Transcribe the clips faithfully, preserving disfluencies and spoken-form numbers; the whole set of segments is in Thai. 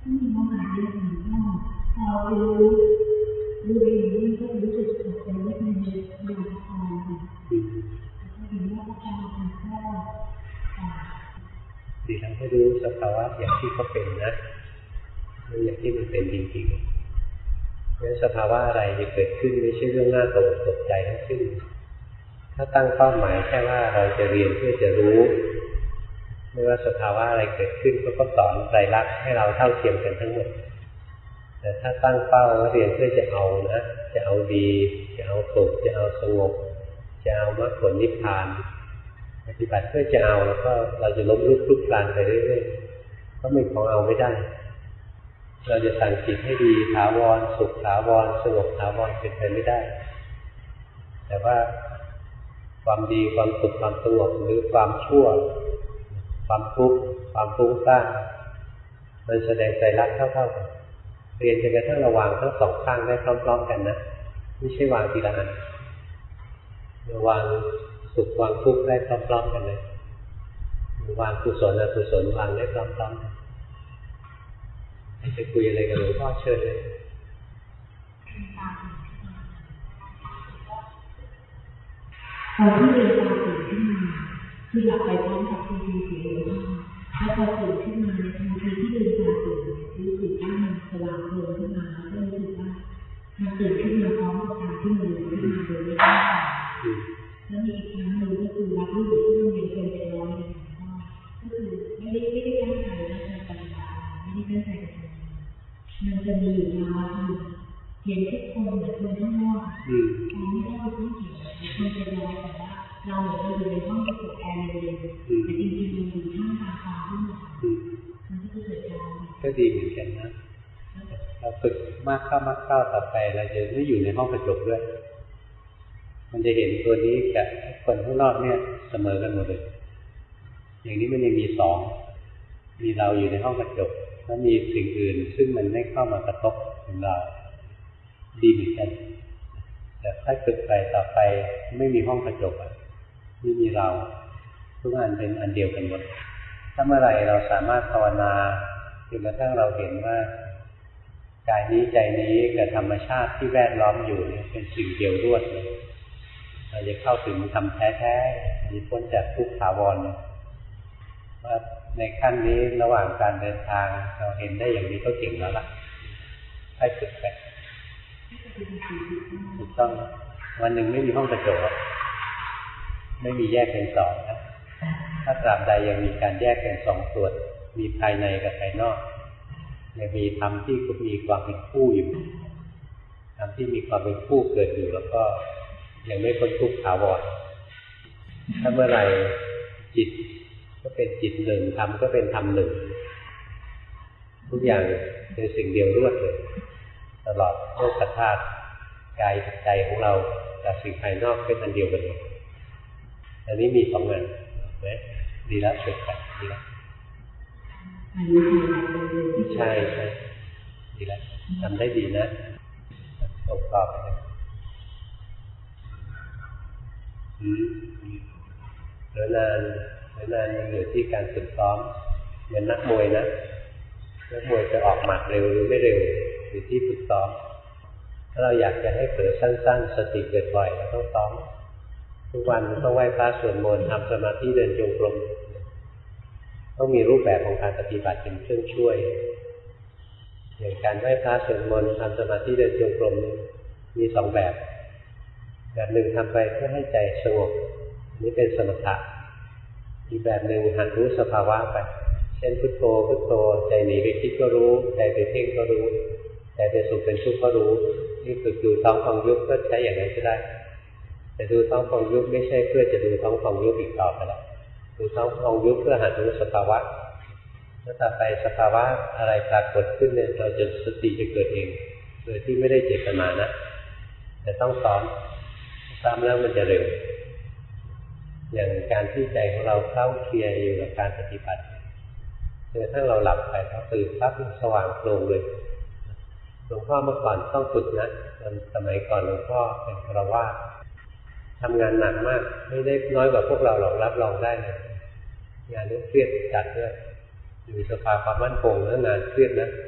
ที่มีเมื่อวานเรื่องหนึ่งก็พอรู้รู้เองนี่ก็รู้สึกตกใจว่ามันมีดวงตาแล้วก็เห็นว่าอาจารย์เป็นพ่อดีทั้งให้รู้สภาวะอย่างที่เขาเป็นนะรู้อย่างที่มันเป็นจริงๆเพราะสภาวะอะไรจะเกิดขึ้นไม่ใช่เรื่องน่าตกตกใจทั้งสิ้นถ้าตั้งเป้าหมายแค่ว่าเราจะเรียนเพื่อจะรู้ไม่ว่าสภาวะอะไรเกิดขึ้นก็ต้องสอนไตรลักษณ์ให้เราเท่าเทียมกันทั้งหมดแต่ถ้าตั้งเป้าว่าเรียนเพื่อจะเอานะจะเอาดีจะเอาสุขจะเอาสงบจะเอามรรคผลนิพพานปฏิบัติเพื่อจะเอาแล้วก็เราจะล้มลุกคลุกคลานไปเรื่อยๆเพราะมันของเอาไม่ได้เราจะสั่งจิตให้ดีถาวรสุขถาวรสงบถาวรเป็นไปไม่ได้แต่ว่าความดีความสุขความสงบหรือความชั่วความทุกข์ความฟุ้งซ่านมันแสดงใจรักเท่าๆกันเรียนจนกระทั่งระวางทั้งสองข้างได้พร้อมๆกันนะไม่ใช่วางทีละอันระวางสุขวางทุกข์ได้พร้อมๆกันเลยวางกุศลอกุศลวางได้พร้อมๆกันจะคุยอะไรกับหลวงพ่อเชิญเลยตอนที่เรียนตาตื่นขึ้นมาคือหลับไปพร้อมกับคุณครูเสียงว่าแล้วพอตื่นขึ้นมาในทันทีที่เรียนตาตื่นรู้สึกว่ามันสว่างโปร่งขึ้นมาแล้วก็รู้สึกว่ามันตื่นขึ้นมาพร้อมกับการที่มันลืมขึ้นมาโดยไม่ตั้งใจแล้วมีอีกครั้งหนึ่งก็คือรับรู้สึกที่มันยังเป็นเป็นร้อยเลยก็คือไม่ได้ไม่ได้ตั้งใจนะในปฏิบัติไม่ได้ตั้งใจจะทำมันจะมีอยู่มาคือเห็นทุกคนเหมือนคนข้างนอกเราไม่ได้ไปต้องเห็นคนเป็นร้อยแต่ว่าเราเหมือนเราอยู่ในห้องกระจกแอร์เย็นแต่จริงๆมันอยู่ท่ามกลางความที่มันก็จะเกิดการก็ดีเหมือนกันนะเราฝึกมากเข้ามากเข้าต่อไปเราจะไม่อยู่ในห้องกระจกด้วยมันจะเห็นตัวนี้กับคนข้างนอกเนี่ยเสมอกันหมดเลยอย่างนี้มันยังมีสองมีเราอยู่ในห้องกระจกแล้วมีสิ่งอื่นซึ่งมันไม่เข้ามากระทบถึงเราดีเหมือนกันแต่ถ้าฝึกไปต่อไปไม่มีห้องกระจกอ่ะไม่มีเราทุกอันเป็นอันเดียวกันหมดถ้าเมื่อไหร่เราสามารถภาวนาจนกระทั่งเราเห็นว่ากายนี้ใจนี้กับธรรมชาติที่แวดล้อมอยู่เนี่ยเป็นสิ่งเดียวรวดเลยเราจะเข้าถึงธรรมแท้ๆมีพ้นจากทุกข์ถาวรว่าในขั้นนี้ระหว่างการเดินทางเราเห็นได้อย่างนี้ก็เก่งแล้วล่ะให้ฝึกไปถูกต้องวันหนึ่งไม่มีห้องกระจกไม่มีแยกเป็นสองนะถ้าตราบใดยังมีการแยกเป็นสองส่วนมีภายในกับภายนอกยังมีธรรมที่มีความเป็นคู่อยู่ธรรมที่มีความเป็นคู่เกิดอยู่แล้วก็ยังไม่พ้นทุกข์ถาวรถ้าเมื่อไหร่จิตก็เป็นจิตหนึ่งธรรมก็เป็นธรรมหนึ่งทุกอย่างเป็นสิ่งเดียวรวดเลยตลอดโลกธาตุกายใจของเรากับสิ่งภายนอกเป็นอันเดียวกันเลยอันนี้มีสองอันนะดีแล้วฝึกไปดีแล้วใช่ใช่ดีแล้วทำได้ดีนะส่งต่อไปเลยเหลือนานเหลือนานมันอยู่ที่การฝึกซ้อมเหมือนนักมวยนะนักมวยจะออกหมัดเร็วหรือไม่เร็วอยู่ที่ฝึกซ้อมถ้าเราอยากจะให้เผลอสั้นๆสติเกิดบ่อยเราต้องซ้อมทุกวันต้องไหว้พระสวดมนต์ทำสมาธิเดินจงกรมต้องมีรูปแบบของการปฏิบัติเป็นเครื่องช่วยอย่างการไหว้พระสวดมนต์ทำสมาธิเดินจงกรมมีสองแบบแบบหนึ่งทำไปเพื่อให้ใจสงบนี่เป็นสมถะอีกแบบหนึ่งหัดรู้สภาวะไปเช่นพุทโธพุทโธใจหนีไปคิดก็รู้ใจไปเพ่งก็รู้ใจเป็นสุขเป็นทุกข์ก็รู้นี่ฝึกดูท้องพองยุบก็ใช้อย่างนั้นก็ได้แต่ดูท้องพองยุบไม่ใช่เพื่อจะดูท้องพองยุบอีกต่อไปแล้วดูท้องพองยุบเพื่อหัดรู้สภาวะแล้วต่อไปสภาวะอะไรปรากฏขึ้นเนี่ยเราจะสติจะเกิดเองโดยที่ไม่ได้เจตนานะแต่ต้องซ้อมซ้อมแล้วมันจะเร็วอย่างการที่ใจของเราเข้าเคลียร์อยู่กับการปฏิบัติจนถ้าเราหลับไปพอตื่นปั๊บสว่างโปร่งเลยหลวงพ่อเมื่อก่อนต้องฝึกนะตอนสมัยก่อนหลวงพ่อเป็นฆราวาสทำงานหนักมากไม่ได้น้อยกว่าพวกเราหรอกรับรองได้เลยงานนี้เครียดจัดด้วยอยู่สภาความมั่นคงแล้วงานเครียดนะ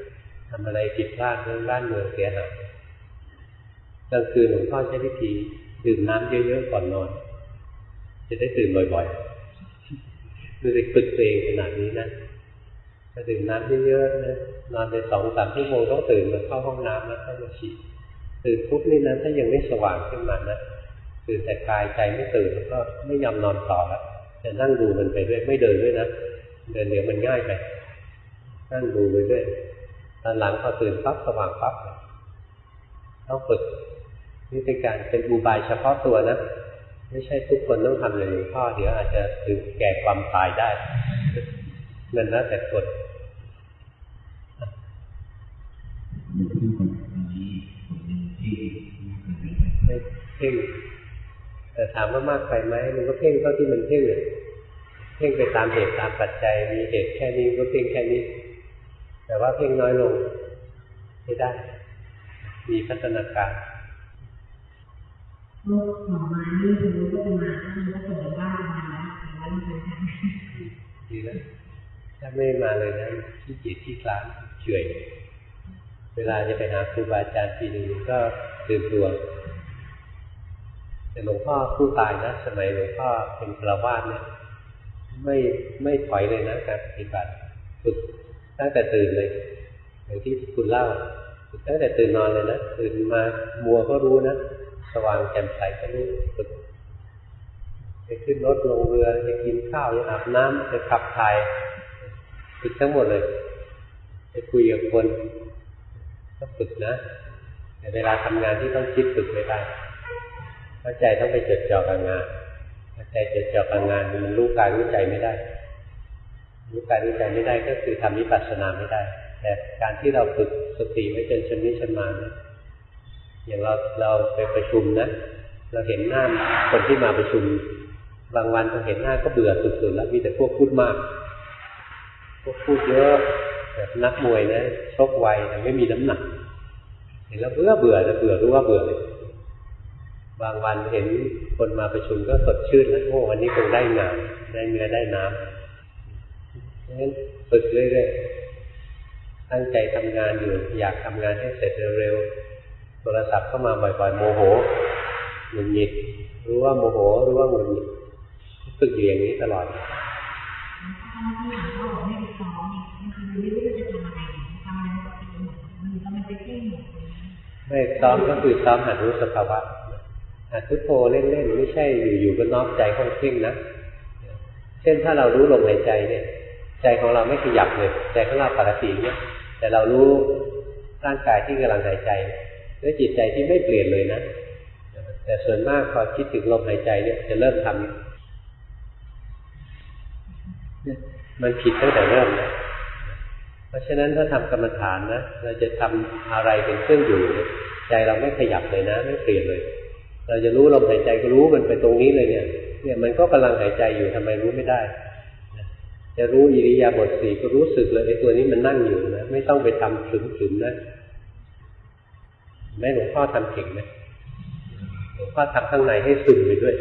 ทำอะไรผิดพลาดเรื่องบ้านเมืองเสียหายกลางคืนหลวงพ่อใช้วิธีดื่มน้ำเยอะๆก่อนนอนจะได้ตื่นบ่อยๆคือฝึกตัวเองขนาดนี้นะถ้าดื่มน้ำเยอะๆนะนอนไปสองสามชั่วโมงต้องตื่นมาเข้าห้องน้ำแล้วเข้ามาฉี่ตื่นปุ๊บนี่นะถ้ายังไม่สว่างขึ้นมานะตื่นแต่กายใจไม่ตื่นแล้วก็ไม่ยอมนอนต่อแล้วจะนั่งดูมันไปด้วยไม่เดินด้วยนะเดินเดี๋ยวมันง่ายไปนั่งดูไปด้วยตอนหลังพอตื่นปั๊บสว่างปั๊บต้องฝึกนี่เป็นการเป็นอุบายเฉพาะตัวนะไม่ใช่ทุกคนต้องทำเลยหลวงพ่อเดี๋ยวอาจจะถึงแก่ความตายได้นั่นนะแต่กฎไม่เพ่งแต่ถามว่ามากไปไหมมันก็เพ่งเท่าที่มันเพ่งเลยเพ่งไปตามเหตุตามปัจจัยมีเหตุแค่นี้ก็เพ่งแค่นี้แต่ว่าเพ่งน้อยลงไม่ได้มีพัฒนาการลูกหมอมานี่คือรู้ก็จะมาท่านก็ส่งบ้านมาแล้วแต่ว่ามันเป็นดีแล้วถ้าไม่มาเลยนะที่จิตที่คลานเฉื่อยเวลาจะไปหาครูบาอาจารย์ทีนึงก็ตื่นตัวแต่หลวงพ่อผู้ตายนะสมัยหลวงพ่อเป็นฆราวาสเนี่ยไม่ไม่ถอยเลยนะการปฏิบัติฝึกตั้งแต่ตื่นเลยอย่างที่คุณเล่าฝึกตั้งแต่ตื่นนอนเลยนะตื่นมามัวก็รู้นะสว่างแจ่มใสก็รู้ฝึกจะขึ้นรถลงเรือจะกินข้าวจะอาบน้ำจะขับถ่ายฝึกทั้งหมดเลยจะคุยกับคนก็ฝึกนะแต่เวลาทำงานที่ต้องคิดฝึกไม่ได้เพราะใจต้องไปจดจ่อกับงานใจจดจ่อกับงานมันรู้กายรู้ใจไม่ได้รู้กายรู้ใจไม่ได้ก็คือทำวิปัสสนาไม่ได้แต่การที่เราฝึกสติไว้จนชำนิชำนาญนะอย่างเราเราไปประชุมนะเราเห็นหน้าคนที่มาประชุมบางวันเราเห็นหน้าก็เบื่อสุดๆแล้วมีแต่พวกพูดมากพวกพูดเยอะแบบนักมวยนะชกไวแต่ไม่มีน้ำหนักเห็นแล้วเบื่อเบื่อจะเบื่อรู้ว่าเบื่อเลยบางวันเห็นคนมาประชุมก็สดชื่นนะโอ้วันนี้คงได้งานได้เนื้อได้น้ำงั้นฝึกเรื่อยๆตั้งใจทำงานอยู่อยากทำงานให้เสร็จเร็วๆโทรศัพท์เข้ามาบ่อยๆโมโหหงุดหงิดรู้ว่าโมโหรู้ว่าหงุดหงิดฝึกอยู่อย่างนี้ตลอดไม่ซ้อมก็คือซ้อมหัดรู้สภาวะหัดพุทโธเล่นๆไม่ใช่อยู่ๆก็น้อมใจเข้าเพ่งนะเช่นถ้าเรารู้ลมหายใจเนี่ยใจของเราไม่ขยับเลยใจของเราปกติเนี่ยแต่เรารู้ร่างกายที่กำลังหายใจด้วยจิตใจที่ไม่เปลี่ยนเลยนะแต่ส่วนมากพอคิดถึงลมหายใจเนี่ยจะเริ่มทำมันผิดตั้งแต่เริ่มนะเพราะฉะนั้นถ้าทำกรรมฐานนะเราจะทำอะไรเป็นเครื่องอยู่ใจเราไม่ขยับเลยนะไม่เปลี่ยนเลยเราจะรู้ลมหายใจก็รู้มันไปตรงนี้เลยเนี่ยเนี่ยมันก็กำลังหายใจอยู่ทำไมรู้ไม่ได้จะรู้อิริยาบถสี่ก็รู้สึกเลยไอ้ตัวนี้มันนั่งอยู่นะไม่ต้องไปทำถึงๆนะแม่หลวงพ่อทำเก่งไหมหลวงพ่อทำข้างในให้ซึมไปด้วย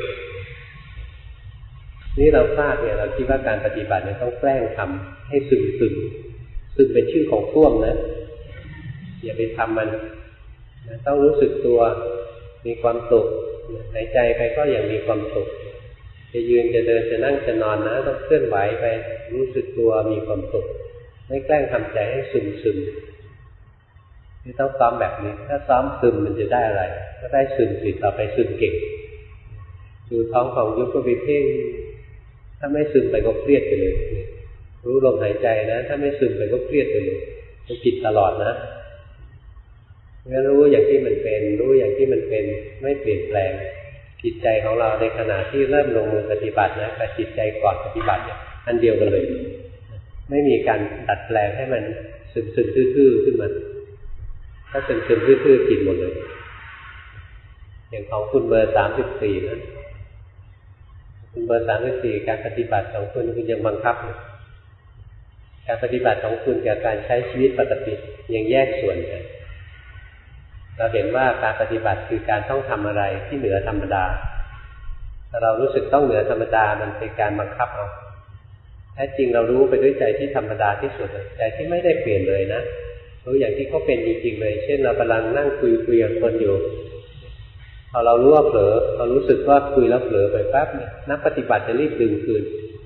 นี่เราพลาดเนี่ยเราคิดว่าการปฏิบัติเนี่ยต้องแกล้งทำให้ซึมซึมซึมเป็นชื่อของท่วมนะอย่าไปทำมันนะต้องรู้สึกตัวมีความสุขหายใจไปก็อย่างมีความสุขจะยืนจะเดินจะนั่งจะนอนนะต้องเคลื่อนไหวไปรู้สึกตัวมีความสุขไม่แกล้งทำใจให้ซึมซึมที่ต้องซ้อมแบบนี้ถ้าซ้อมซึมมันจะได้อะไรก็ได้ซึมสิต่อไปซึมเก่งดูท้องของยุบก็ไปเพ่งถ้าไม่ซึมไปก็เครียดไปเลยรู้ลมหายใจนะถ้าไม่ซึมไปก็เครียดไปเลยมันผิดตลอดนะงั้นรู้อย่างที่มันเป็นรู้อย่างที่มันเป็นไม่เปลี่ยนแปลงจิตใจของเราในขณะที่เริ่มลงมือปฏิบัตินะกับจิตใจก่อนปฏิบัติเนี่ยอันเดียวกันเลยไม่มีการดัดแปลงให้มันซึมซึมทื่อๆขึ้นมาถ้าซึมซึมทื่อๆผิดหมดเลยอย่างของคุณเบอร์สามสิบสี่นะคุณเบอร์สามสิบสี่การปฏิบัติของคุณคุณยังบังคับเลยการปฏิบัติของคุณกับการใช้ชีวิตปกติยังแยกส่วนกันเราเห็นว่าการปฏิบัติคือการต้องทำอะไรที่เหนือธรรมดาถ้าเรารู้สึกต้องเหนือธรรมดามันเป็นการบังคับเอาแท้จริงเรารู้ไปด้วยใจที่ธรรมดาที่สุดใจที่ไม่ได้เปลี่ยนเลยนะรู้อย่างที่เขาเป็นจริงๆเลยเช่นเรากำลังนั่งคุยคุยกับคนอยู่พอเรารู้ว่าเผลอเรารู้สึกว่าคุยแล้วเผลอไปแป๊บเนี่ยนักปฏิบัติจะรีบดึงคืน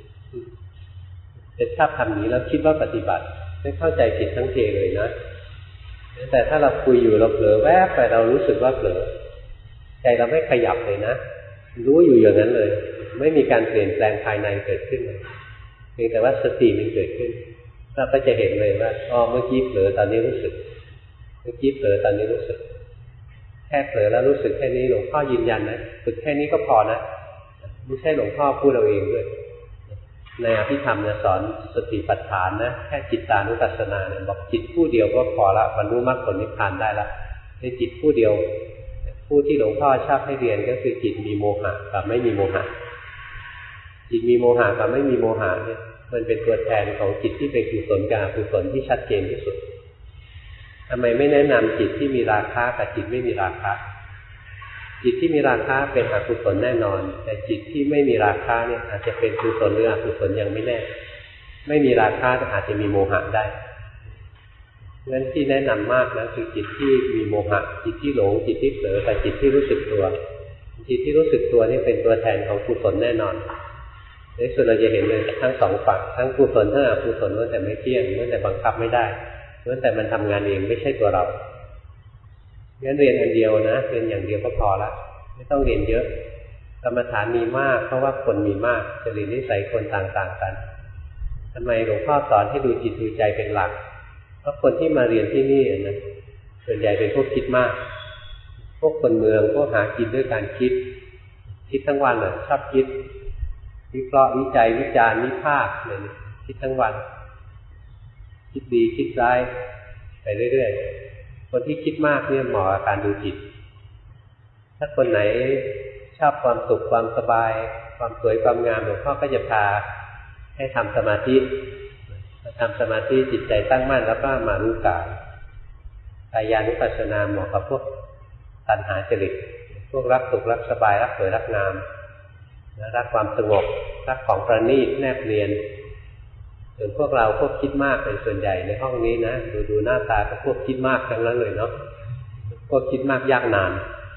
จะชอบทำนี้แล้วคิดว่าปฏิบัติไม่เข้าใจผิดทั้งเพเลยนะแต่ถ้าเราคุยอยู่เราเผลอแวบไปเรารู้สึกว่าเผลอใจเราไม่ขยับเลยนะรู้อยู่อย่างนั้นเลยไม่มีการเปลี่ยนแปลงภายในเกิดขึ้นเพียงแต่ว่าสติมันเกิดขึ้นเราก็จะเห็นเลยว่าอ๋อเมื่อกี้เผลอตอนนี้รู้สึกเมื่อกี้เผลอตอนนี้รู้สึกแค่เผลอแล้วรู้สึกแค่นี้หลวงพ่อยืนยันนะฝึกแค่นี้ก็พอนะไม่ใช่หลวงพ่อพูดเอาเองด้วยในอภิธรรมเนี่ยสอนสติปัฏฐานนะแค่จิตตานุปัสสนาเนี่ยบอกจิตผู้เดียวก็พอละบรรลุมรรคผลนิพพานได้ละในจิตผู้เดียวผู้ที่หลวงพ่อชอบให้เรียนก็คือจิตมีโมหะกับไม่มีโมหะจิตมีโมหะกับไม่มีโมหะเนี่ยมันเป็นตัวแทนของจิตที่เป็นกุศลกับอกุศลที่ชัดเจนที่สุดทำไมไม่แนะนำจิตที่มีราคะกับจิตไม่มีราคะจิตที่มีราคะเป็นอกุศลแน่นอนแต่จิตที่ไม่มีราคะเนี่ยอาจจะเป็นกุศลหรืออกุศลยังไม่แน่ไม่มีราคะอาจจะมีโมหะได้งั้นที่แนะนำมากนะคือจิตที่มีโมหะจิตที่หลงจิตที่เผลอแต่จิตที่รู้สึกตัวจิตที่รู้สึกตัวนี่เป็นตัวแทนของกุศลแน่นอนในส่วนเราจะเห็นเลยทั้งสองฝั่งทั้งกุศลทั้งอกุศลล้วนแต่ไม่เที่ยงล้วนแต่บังคับไม่ได้ล้วนแต่มันทำงานเองไม่ใช่ตัวเรางั้นเรียนอันเดียวนะเรียนอย่างเดียวก็พอละไม่ต้องเรียนเยอะกรรมฐานมีมากเพราะว่าคนมีมากจริตนิสัยคนต่างๆกันทำไมหลวงพ่อสอนให้ดูจิตดูใจเป็นหลักเพราะคนที่มาเรียนที่นี่นะส่วนใหญ่เป็นพวกคิดมากพวกคนเมืองพวกหากินด้วยการคิดคิดทั้งวันน่ะชอบคิดวิเคราะห์วิจัยวิจารณ์วิพากษ์อะไรนี่คิดทั้งวันคิดดีคิดร้ายไปเรื่อยๆคนที่คิดมากเนี่ยเหมาะกับการดูจิตถ้าคนไหนชอบความสุขความสบายความสวยความงามหลวงพ่อก็จะพาให้ทำสมาธิทำสมาธิจิตใจตั้งมั่นแล้วก็มารู้กายกายานุปัสสนาเหมาะกับพวกตัณหาจริตพวกรักสุขรักสบายรักสวยรักงามรักความสงบรักของประณีตแนบเนียนส่วนพวกเราพวกคิดมากเป็นส่วนใหญ่ในห้องนี้นะดูดูหน้าตาก็พวกคิดมากทั้งนั้นเลยเนาะพวกคิดมากยากนาน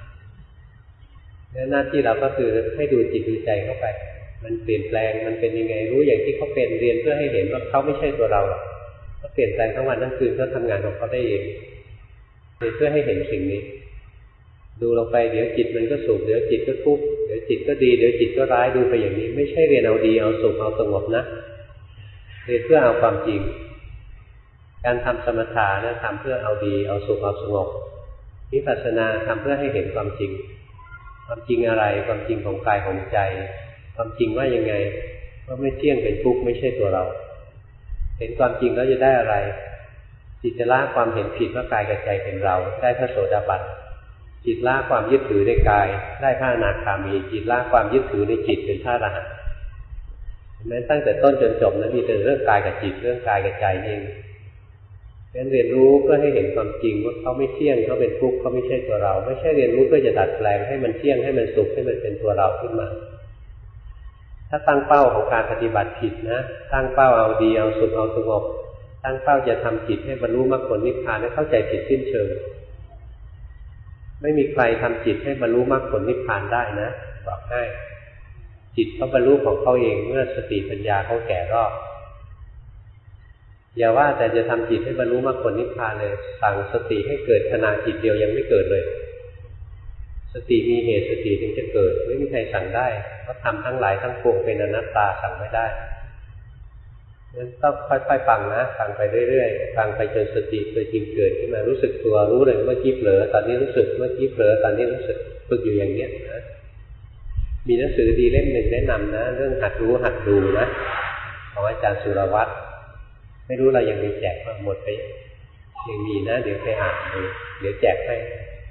แล้วหน้าที่เราก็คือให้ดูจิตดูใจเข้าไปมันเปลี่ยนแปลงมันเป็นยังไงรู้อย่างที่เขาเป็นเรียนเพื่อให้เห็นว่าเขาไม่ใช่ตัวเราหรอกเขาเปลี่ยนแปลงทั้งวันทั้งคืนเขาทำงานของเขาได้เองเพื่อให้เห็นสิ่งนี้ดูลงไปเดี๋ยวจิตมันก็สุขเดี๋ยวจิตก็ทุกข์เดี๋ยวจิตก็ดีเดี๋ยวจิตก็ร้ายดูไปอย่างนี้ไม่ใช่เรียนเอาดีเอาสุขเอาสงบนะเรียนเพื่อเอาความจริงการทำสมถะนะทำเพื่อเอาดีเอาสุขเอาสงบวิปัสสนาทำเพื่อให้เห็นความจริงความจริงอะไรความจริงของกายของใจความจริงว่ายังไงว่าไม่เที่ยงเป็นทุกข์ไม่ใช่ตัวเราเห็นความจริงแล้วจะได้อะไรจิตจะละความเห็นผิดว่ากายกับใจเป็นเราได้พระโสดาบันจิตละความยึดถือในกายได้พระอนาคามีจิตละความยึดถือในจิตเป็นพระอรหันต์แม้ตั้งแต่ต้นจนจบนั้นมีแต่เรื่องกายกับจิตเรื่องกายกับใจเองงั้นเรียนรู้เพื่อให้เห็นความจริงว่าเขาไม่เที่ยงเขาเป็นทุกข์เขาไม่ใช่ตัวเราไม่ใช่เรียนรู้เพื่อจะดัดแปลงให้มันเที่ยงให้มันสุขให้มันเป็นตัวเราขึ้นมาถ้าตั้งเป้าของการปฏิบัติผิดนะตั้งเป้าเอาดีเอาสุขเอาสงบตั้งเป้าจะทำจิตให้บรรลุมรรคผลนิพพานให้เข้าใจผิดสิ้นเชิงไม่มีใครทำจิตให้บรรลุมรรคผลนิพพานได้นะบอกให้จิตเขาบรรลุของเขาเองเมื่อสติปัญญาเขาแก่รอบอย่าว่าแต่จะทำจิตให้บรรลุมรรคผลนิพพานเลยสั่งสติให้เกิดขณะจิตเดียวยังไม่เกิดเลยสติมีเหตุสติถึงจะเกิดไม่มีใครสั่งได้เพราะทำทั้งหลายทั้งปวงเป็นอนัตตาสั่งไม่ได้งั้นต้องค่อยๆฟังนะฟังไปเรื่อยๆฟังไปจนสติตัวจริงเกิดขึ้นมารู้สึกตัวรู้เลยเมื่อกี้เผลอตอนนี้รู้สึกเมื่อกี้เผลอตอนนี้รู้สึกฝึกอยู่อย่างนี้นะมีหนังสือดีเล่มหนึ่งแนะนำนะเรื่องหัดรู้หัดดูนะของอาจารย์สุรวัตรไม่รู้เรายังมีแจกหมดไปยังมีนะเดี๋ยวไปอ่านดูเดี๋ยวแจกให้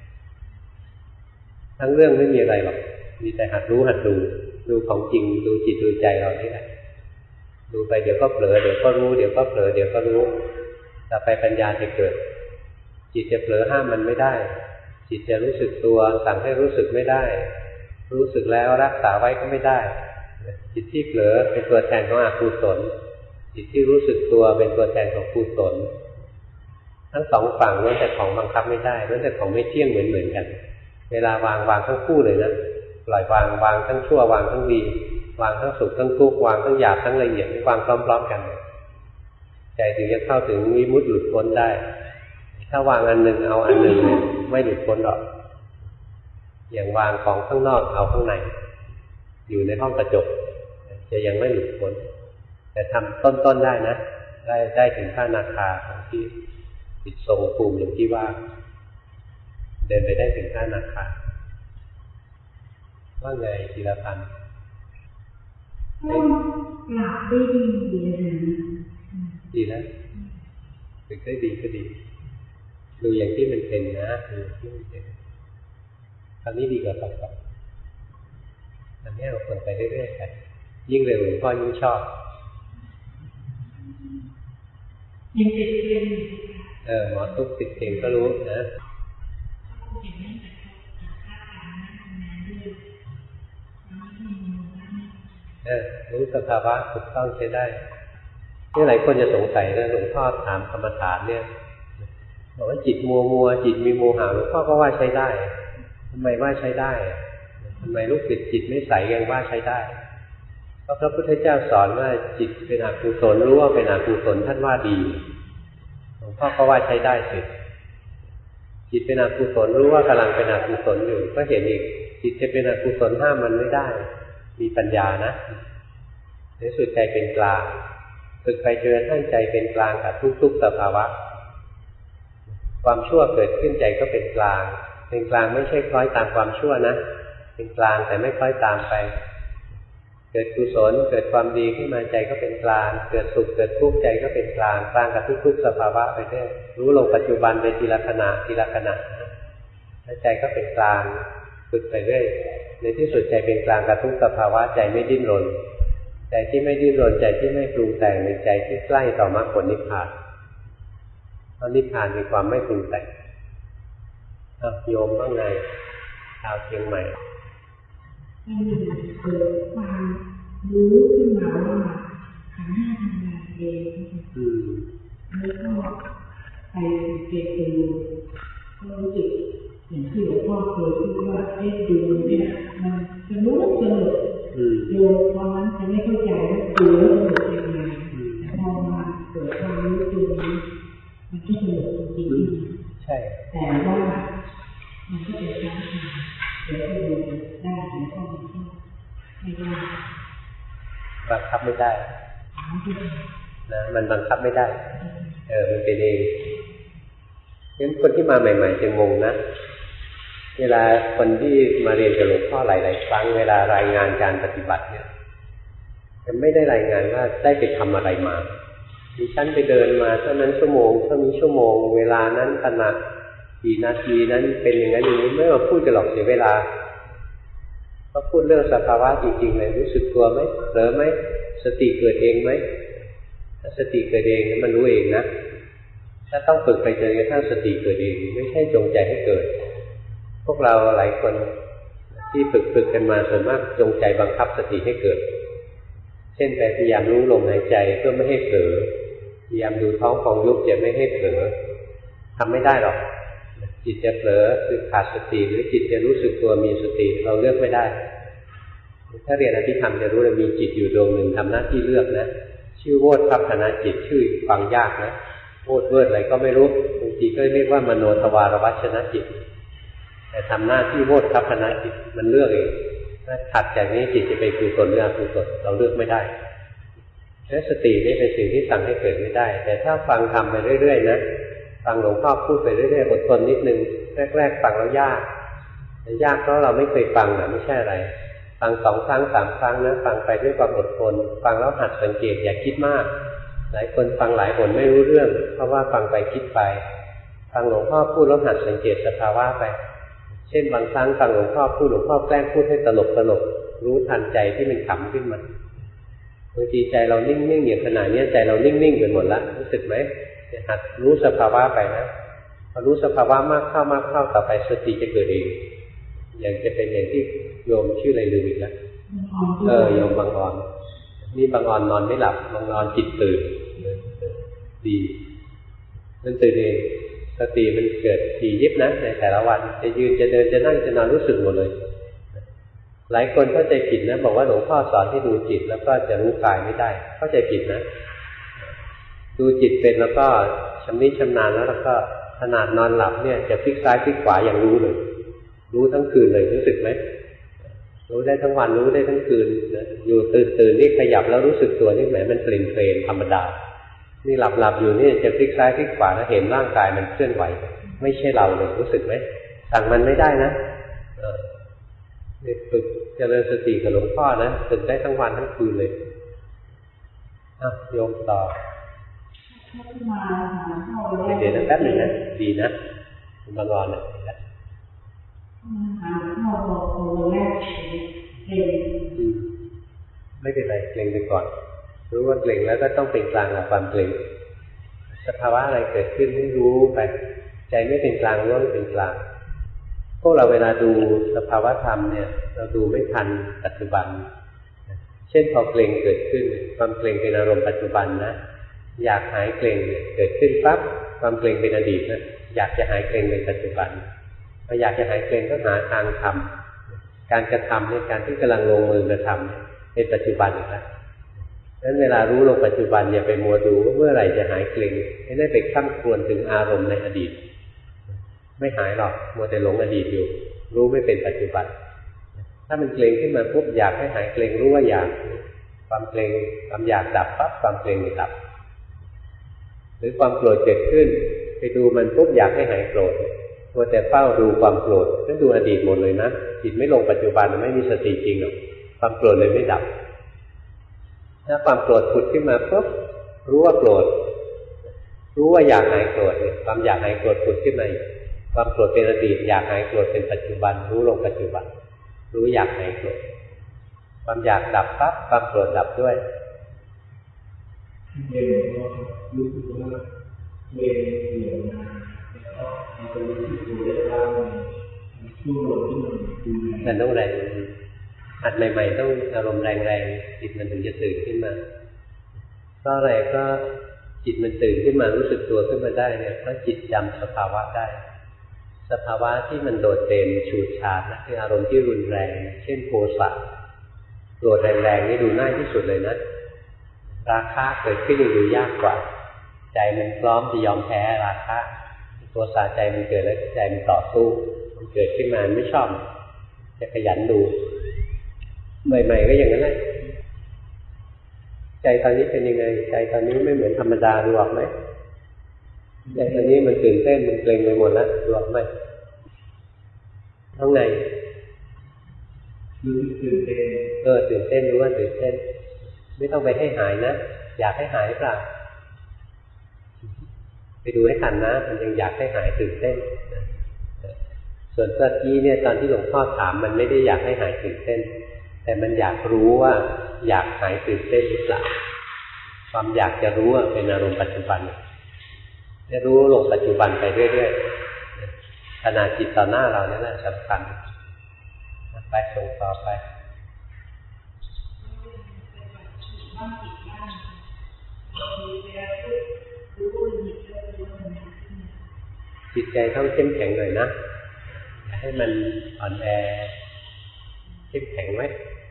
ทั้งเรื่องไม่มีอะไรหรอกมีแต่หัดรู้หัดดูดูของจริงดูจิตดูใจเรานี่แหละดูไปเดี๋ยวก็เผลอเดี๋ยวก็รู้เดี๋ยวก็เผลอเดี๋ยวก็รู้แต่ไปปัญญาจะเกิดจิตจะเผลอห้ามมันไม่ได้จิตจะรู้สึกตัวสั่งให้รู้สึกไม่ได้รู้สึกแล้วรักษาไว้ก็ไม่ได้จิตที่เผลอเป็นตัวแทนของอกุศลจิตที่รู้สึกตัวเป็นตัวแทนของกุศลทั้งสองฝั่งล้วนแต่ของบังคับไม่ได้ล้วนแต่ของไม่เที่ยงเหมือนเหมือนกันเวลาวางวางทั้งคู่เลยนะปล่อยวางวางทั้งชั่ววางทั้งดีวางทั้งสุขทั้งทุกข์วางทั้งหยาบทั้งละเอียดวางพร้อมๆกันใจถึงจะเข้าถึงวิมุตติหลุดพ้นได้ถ้าวางอันหนึ่งเอาอันหนึ่งเนี่ยไม่หลุดพ้นหรอกอย่างวางของข้างนอกเอาข้างในอยู่ในห้องกระจกจะยังไม่หลุดพ้นแต่ทำต้นๆได้นะได้ได้ถึงพระอนาคาของที่จิตทรงภูมิอย่างที่ว่าเดินไปได้ถึงพระอนาคาว่าไงธีรพันธ์ก็หลับได้ดีดีเลยดีแล้วฝึกได้ดีก็ดีดูอย่างที่มันเป็นนะดูที่มันเป็นคราวนี้ดีกว่าต่อๆอันนี้เราควรไปเรื่อยๆไปยิ่งเร็วหลวงพ่อยิ่งชอบยังติดเรียนเออหมอตุ๊กติดเก่งก็รู้นะเออรู้สภาวะถูกต้องใช้ได้นี่หลายคนจะสงสัยนะหลวงพ่อถามกรรมฐานเนี่ยบอกว่าจิตมัวมัวจิตมีโมหะหลวงพ่อก็ว่าใช้ได้ทำไมว่าใช้ได้ทำไมลูกศิษย์จิตไม่ใสยังว่าใช้ได้เพราะพระพุทธเจ้าสอนว่าจิตเป็นอกุศลรู้ว่าเป็นอกุศลท่านว่าดีหลวงพ่อก็ว่าใช้ได้สิจิตเป็นอกุศลรู้ว่ากำลังเป็นอกุศลอยู่ก็เห็นอีกจิตจะเป็นอกุศลห้ามมันไม่ได้มีปัญญานะในสุดใจเป็นกลางฝึกไปจนกระทั่งใจเป็นกลางกับทุกๆสภาวะความชั่วเกิดขึ้นใจก็เป็นกลางเป็นกลางไม่ใช่คล้อยตามความชั่วนะเป็นกลางแต่ไม่คล้อยตามไปเกิดกุศลเกิดความดีขึ้นมาใจก็เป็นกลางเกิดสุขเกิดทุกข์ใจก็เป็นกลางกลางกับทุกๆสภาวะไปเรื่อยรู้ลงปัจจุบันเป็นทีละขณะทีละขณะแล้วใจก็เป็นกลางฝึกไปเรื่อยในที่สุดใจเป็นกลางกับทุกสภาวะใจไม่ดิ้นรนใจที่ไม่ดิ้นรนใจที่ไม่ปรุงแต่งเป็นใจที่ใกล้ต่อมรรคผลนิพพานเพราะนิพพานมีความไม่ปรุงแต่งโยมบ้างไงชาวเชียงใหม่ให้เกิดความรู้ขึ้นมาว่าขันธ์ห้าทำงานเองแล้วก็ไปเก็บดูก็รู้สึกอย่างที่หลวงพ่อเคยพูดว่าเอ๊ะดูเนี่ยมันสนุกสนุกโยมตอนนั้นจะไม่เข้าใจว่าดูแล้วสนุกยังไงพอมาเกิดความรู้ตรงนี้มันก็สนุกจริงๆใช่แต่ว่ามันก็เป็นการทำเดี๋ยวก็ดูได้เดี๋ยวก็ไม่ได้บังคับไม่ได้นะมันบังคับไม่ได้เออมันเป็นเองงั้นคนที่มาใหม่ๆจะงงนะเวลาคนที่มาเรียนกับหลวงพ่อหลายๆครั้งเวลารายงานการปฏิบัติเนี่ยจะไม่ได้รายงานว่าได้ไปทำอะไรมาดิฉันไปเดินมาเท่านั้นชั่วโมงเท่านี้ชั่วโมงเวลานั้นขณะกี่นาทีนั้นเป็นอย่างนั้นอย่างนี้ไม่มาพูดกันหรอกเสียเวลาก็พูดเรื่องสภาวะจริงๆเลยรู้สึกตัวไหมเผลอไหมสติเกิดเองไหมถ้าสติเกิดเองมันรู้เองนะถ้าต้องฝึกไปจนกระทั่งสติเกิดเองไม่ใช่จงใจให้เกิดพวกเราหลายคนที่ฝึกฝึกกันมาส่วนมากจงใจบังคับสติให้เกิดเช่นพยายามรู้ลมหายใจเพื่อไม่ให้เผลอพยายามดูท้องพองยุบจะไม่ให้เผลอทำไม่ได้หรอกจิตจะเผลอคือขาดสติหรือจิตจะรู้สึกตัวมีสติเราเลือกไม่ได้ถ้าเรียนอภิธรรมจะรู้ว่ามีจิตอยู่ดวงหนึ่งทำหน้าที่เลือกนะชื่อโวฏทัพพนะจิตชื่อฟังยากนะโวฏเวิร์ดอะไรก็ไม่รู้บางทีก็เรียกว่ามโนทวารวัชนะจิตแต่ทำหน้าที่โวฏทัพพนะจิตมันเลือกเองถ้าถัดจากนี้จิตจะเป็นกุศลหรืออกุศลเราเลือกไม่ได้และสตินี่เป็นสิ่งที่สั่งให้เกิดไม่ได้แต่ถ้าฟังทำไปเรื่อยๆนะฟังหลวงพ่อพูดไปเรื่อยๆอดทนนิดนึงแรกๆฟังแล้วยากแต่ยากเพราะเราไม่เคยฟังนะไม่ใช่อะไรฟังสองครั้งสามครั้งนะฟังไปด้วยความอดทนฟังแล้วหัดสังเกตอย่าคิดมากหลายคนฟังหลายคนไม่รู้เรื่องเพราะว่าฟังไปคิดไปฟังหลวงพ่อพูดแล้วหัดสังเกตสภาวะไปเช่นบางครั้งฟังหลวงพ่อพูดหลวงพ่อแกล้งพูดให้ตลกตลกรู้ทันใจที่มันขำขึ้นมาบางทีใจเรานิ่งๆอย่างขณะนี้ใจเรานิ่งๆกันหมดแล้วรู้สึกไหมหัดรู้สภาวะไปนะพอรู้สภาวะมากเข้ามากเข้าต่อไปสติจะเกิดเองอย่างจะเป็นอย่างที่โยมชื่ออะไรลืมอีกแล้วเออโยมบางอ่อนนี่บางอ่อนนอนไม่หลับบางอ่อนจิตตื่นดีมันตื่นเองสติมันเกิดถี่ยิบนะในแต่ละวันจะยืนจะเดินจะนั่งจะนอนรู้สึกหมดเลยหลายคนเข้าใจผิดนะบอกว่าหลวงพ่อสอนให้ดูจิตแล้วก็จะรู้กายไม่ได้เข้าใจผิดนะดูจิตเป็นแล้วก็ชำนิชำนาญแล้วแล้วก็ขนาดนอนหลับเนี่ยจะพลิกซ้ายพลิกขวาอย่างรู้เลยรู้ทั้งคืนเลยรู้สึกไหมรู้ได้ทั้งวันรู้ได้ทั้งคืนนะอยู่ตื่นตื่นนี่ขยับแล้วรู้สึกตัวนี่แหมมันเปลี่ยนเปลี่ยนธรรมดานี่หลับหลับอยู่นี่จะพลิกซ้ายพลิกขวาแล้วเห็นร่างกายมันเคลื่อนไหวไม่ใช่เราเลยรู้สึกไหมสั่งมันไม่ได้นะเออนี่ฝึกเจริญสติกับหลวงพ่อนะฝึกได้ทั้งวันทั้งคืนเลยอ่ะโยมต่อเดี๋ยวนะแป๊บหนึ่งนะดีนะคุณบางรนะไม่เป็นไรเกรงไปก่อนรู้ว่าเกรงแล้วก็ต้องเป็นกลางกับความเกรงสภาวะอะไรเกิดขึ้นให้รู้ไปใจไม่เป็นกลางรู้ว่าเป็นกลางพวกเราเวลาดูสภาวะธรรมเนี่ยเราดูไม่ทันปัจจุบันเช่นพอเกรงเกิดขึ้นความเกรงเป็นอารมณ์ปัจจุบันนะอยากหายเกรงเกิดขึ้นปั๊บความเกรงเป็นอดีตนะอยากจะหายเกรงในปัจจุบันพออยากจะหายเกรงก็หาทางทำการกระทำในการที่กำลังลงมือกระทำเป็นปัจจุบันนะดังนั้นเวลารู้ลงปัจจุบันอย่าไปมัวดูว่าเมื่อไหร่จะหายเกรงไม่ได้ไปข้ามครวญถึงอารมณ์ในอดีตไม่หายหรอกมัวแต่หลงอดีตอยู่รู้ไม่เป็นปัจจุบันถ้ามันเกรงขึ้นมาปุ๊บอยากให้หายเกรงรู้ว่าอยากความเกรงความอยากดับปั๊บความเกรงดับหรือความโกรธเกิดขึ้นไปดูมันปุ๊บอยากให้หายโกรธมัวแต่เฝ้าดูความโกรธก็ดูอดีตหมดเลยนะจิตไม่ลงปัจจุบันไม่มีสติจริงหรอกความโกรธเลยไม่ดับถ้าความโกรธผุดขึ้นมาปุ๊บรู้ว่าโกรธรู้ว่าอยากหายโกรธความอยากหายโกรธผุดขึ้นมาความโกรธเป็นอดีตอยากหายโกรธเป็นปัจจุบันรู้ลงปัจจุบันรู้อยากหายโกรธความอยากดับปั๊บความโกรธดับด้วยเรียนว่ารู้สึกว่าเวรเหนื่อยมาแล้วก็มันจะรู้สึกตัวได้บ้างในช่วงลมที่มันดูแต่ต้องแรงหัดใหม่ๆต้องอารมณ์แรงๆจิตมันถึงจะตื่นขึ้นมาเพราะอะไรก็จิตมันตื่นขึ้นมารู้สึกตัวขึ้นมาได้เนี่ยเพราะจิตจำสภาวะได้สภาวะที่มันโดดเด่นฉูดฉาดนะคืออารมณ์ที่รุนแรงเช่นโทสะโกรธแรงๆนี่ดูง่ายที่สุดเลยนะราคะเกิดขึ้นดูยากกว่าใจมันพร้อมจะยอมแพ้ราคะโทสะใจมันเกิดแล้วใจมันต่อสู้มันเกิดขึ้นมาไม่ชอบจะขยันดูใหม่ๆก็อย่างนั้นแหละใจตอนนี้เป็นยังไงใจตอนนี้ไม่เหมือนธรรมดาดูออกไหมใจตอนนี้มันตื่นเต้นมันเกร็งไปหมดแล้วดูออกไหมข้างในรู้ตื่นเต้นเออตื่นเต้นรู้ว่าตื่นเต้นไม่ต้องไปให้หายนะอยากให้หายเปล่าไปดูให้ทันนะมันยังอยากให้หายตื่นเต้นส่วนเมื่อกี้เนี่ยตอนที่หลวงพ่อถามมันไม่ได้อยากให้หายตื่นเต้นแต่มันอยากรู้ว่าอยากหายตื่นเต้นหรือเปล่าความอยากจะรู้เป็นอารมณ์ปัจจุบันจะรู้ลงปัจจุบันไปเรื่อยๆขณะจิตต่อหน้าเราเนี่ยแหละสำคัญไปส่งต่อไปจิตใจต้องเข้มแข็งหน่อยนะอย่าให้มันอ่อนแอเข้มแข็งไหม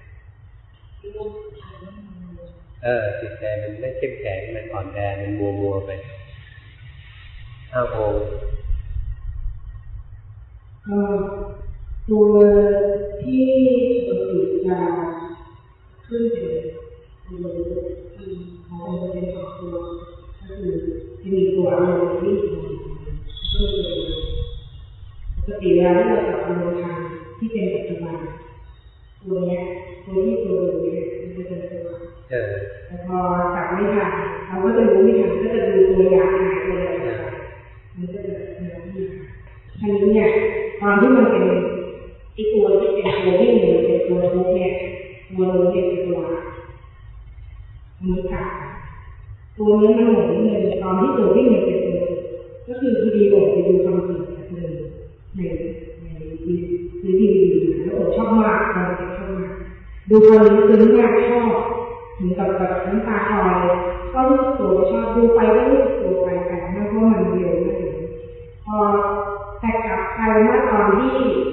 เออจิตใจมันไม่เข้มแข็งมันอ่อนแอมันมัวมัวไปอ้าวโอ้ตัวที่ปกติจะขึ้นเป็นตัวที่ของมันเป็นสองตัวก็คือจะมีตัวอารมณ์ที่มันก็คือปกติแล้วเราจะเอาทางที่เป็นปัจจุบันตัวนี้ตัวที่ตัวนี้มันจะเป็นตัวแต่พอจับไม่ทันเราก็จะรู้ไม่ทันก็จะดูตัวอย่างหายตัวอะไรมันก็จะเป็นแบบนี้อันนี้เนี่ยตอนที่มันเป็นไอตัวที่เป็นตัววิ่งหรือเป็นตัวทุกเนี่ยตัวลงเป็นตัวมือขาตัวนี้มันเหมือนเลยตอนที่ตัววิ่งมันเป็นตัวก็คือพอดีผมไปดูคำเตือนจากเลยในในในทีวีแล้วผมชอบมากตอนเด็กชอบมากดูคนนี้ซึ้งมากชอบถึงกับแบบน้ำตาคลอก็รู้สึกตัวชอบดูไปก็รู้สึกตัวไปแต่ไม่เพราะมันเดียวไม่ถึงพอ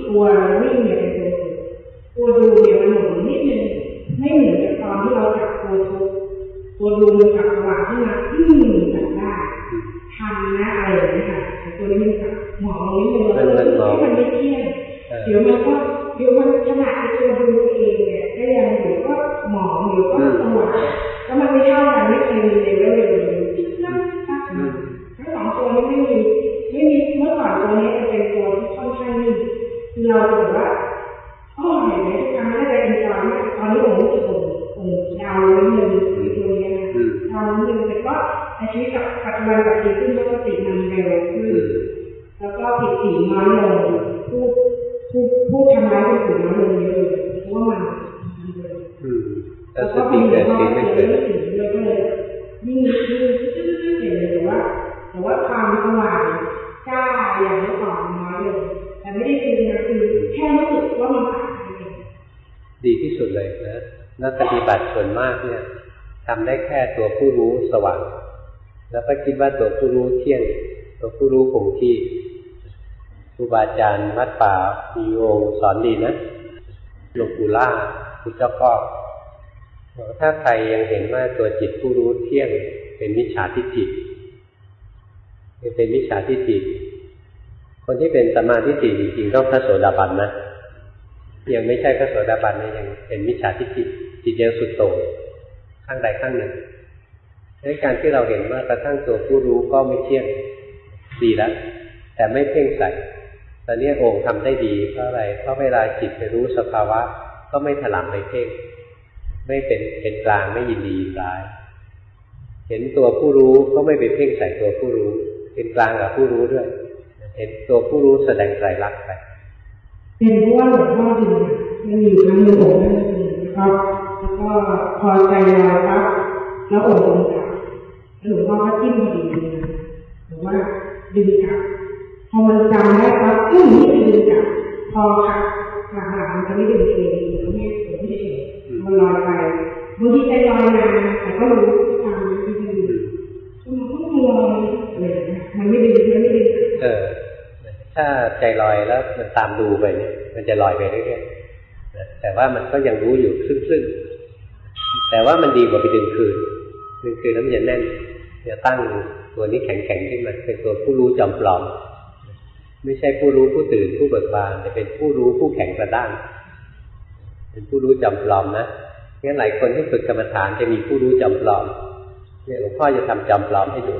ตัววิ่งเนี่ยเป็นตัวตัวดูเนี่ยมันหมุนนิดนึงไม่เหมือนกับตอนที่เราจับตัวทุกตัวดูมันจับจังหวะที่มาอืมจับได้ทำนะอะไรอย่างนี้ค่ะแต่ตัวนี้มันจับหมอนิดนึงเราให้มันไม่เที่ยงเดี๋ยวมันก็เดี๋ยวมันขนาดที่ตัวดูเองเนี่ยก็ยังเดี๋ยวก็หมอเดี๋ยวก็จังหวะแล้วมันไม่เท่ากันไม่เคยมีเลยแล้วเลยนั่งตั้งทั้งสองตัวนี้ไม่มีไม่มีเมื่อก่อนตัวนี้จะเป็นตัวที่ค่อนข้างนิ่งคือเราแบบว่าอ๋อเห็นไหมทุกครั้งน่าจะเป็นตอนนี้ตอนนี้ผมรู้สึกผมผมดาวนิดนึงตัวนี้นะดาวนิดนึงแต่ก็ในชีวิตกับปัจจุบันกับชีวิตขึ้นปกติมันเร็วขึ้นแล้วก็ผิดสีน้อยลงพูดพูดพูดทำร้ายคนอื่นน้อยลงเยอะเลยเพราะว่ามันมันเร็วแล้วก็เป็นอย่างที่ไม่เคยไม่ถึงเลยก็เลยยิ่งยิ่งยิ่งยิ่งเห็นเลยแต่ว่าแต่ว่าความสว่างกล้าอย่างเมื่อก่อนน้อยลงแต่ไม่ได้คือนะคือแค่รู้สึกว่ามันต่างกันดีที่สุดเลยนะนักปฏิบัติส่วนมากเนี่ยทำได้แค่ตัวผู้รู้สว่างแล้วก็คิดว่าตัวผู้รู้เที่ยงตัวผู้รู้คงที่ครูบาอาจารย์วัดป่ามีองค์สอนดีนะหลวงปู่ล่าคุณเจ้าก็ถ้าใครยังเห็นว่าตัวจิตผู้รู้เที่ยงเป็นมิจฉาทิฏฐิเป็นมิจฉาทิฏฐิคนที่เป็นสัมมาทิฏฐิจริงๆต้องพระโสดาบันนะยังไม่ใช่พระโสดาบันเนี่ยยังเป็นมิจฉาทิฏฐิจิตยังสุดโต่งข้างใดข้างหนึ่งในการที่เราเห็นว่ากระทั่งตัวผู้รู้ก็ไม่เที่ยงดีแล้วแต่ไม่เพ่งใส่ตอนนี้องค์ทำได้ดีเพราะอะไรเพราะเวลาจิตไปรู้สภาวะก็ไม่ถลำไปเพ่งไม่เป็นเป็นกลางไม่ยินดียินร้ายเห็นตัวผู้รู้ก็ไม่ไปเพ่งใส่ตัวผู้รู้เป็นกลางกับผู้รู้ด้วยเห็นตัวผู้รู้แสดงไตรลักษณ์ไปเป็นเพราะว่าหลวงพ่อดูมันอยู่ครั้งหนึ่งผมนั่นเองนะครับแล้วก็พอใจลอยครับแล้วองค์ลงกลับหลวงพ่อก็จิ้มพอดีเลยนะหรือว่าดึงกลับพอมันจำได้ปั๊บอื้อนี่ดึงกลับพอครับหลังๆมันจะไม่ดึงเองมันไม่ไม่ได้เองมันลอยไปบางทีใจลอยนานแต่ก็รู้ตามที่ดึงมันก็ลอยเลยมันไม่ดึงมันไม่ดึงเออถ้าใจลอยแล้วมันตามดูไปเนี่ยมันจะลอยไปเรื่อยๆแต่ว่ามันก็ยังรู้อยู่ซึ่งๆแต่ว่ามันดีกว่าไปดึงคืนดึงคืนแล้วมันจะแน่นจะตั้งตัวนี้แข็งๆขึ้นมาเป็นตัวผู้รู้จอมปลอมไม่ใช่ผู้รู้ผู้ตื่นผู้เบิกบานแต่เป็นผู้รู้ผู้แข็งกระด้างเป็นผู้รู้จอมปลอมนะงั้นหลายคนที่ฝึกกรรมฐานจะมีผู้รู้จอมปลอมเนี่ยหลวงพ่อจะทำจอมปลอมให้ดู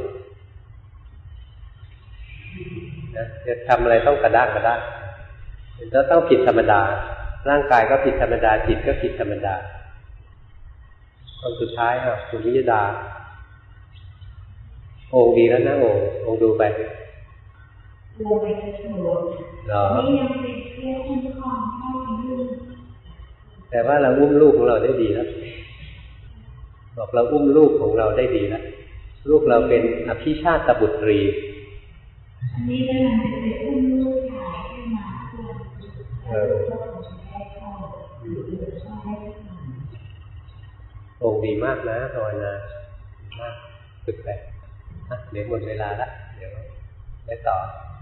นะจะทำอะไรต้องกระด้างกระด้างจะต้องผิดธรรมดาร่างกายก็ผิดธรรมดาจิตก็ผิดธรรมดาคนสุดท้ายอ่ะคุณวิยดาองค์ดีแล้วนะองค์องค์ดูไปลงไปที่หัวนี่ยังเป็นเพียงคุ้มครองเข้าไปด้วยแต่ว่าเราอุ้มลูกของเราได้ดีแล้วบอกเราอุ้มลูกของเราได้ดีแล้วลูกเราเป็นอภิชาติบุตรีอันนี้ได้มันจะเป็นอุ้มลูกถ่ายขึ้นมาเพื่อเออองค์ดีมากนะภาวนาดีมากฝึกไปเดี๋ยวหมดเวลาละเดี๋ยวได้ต่อ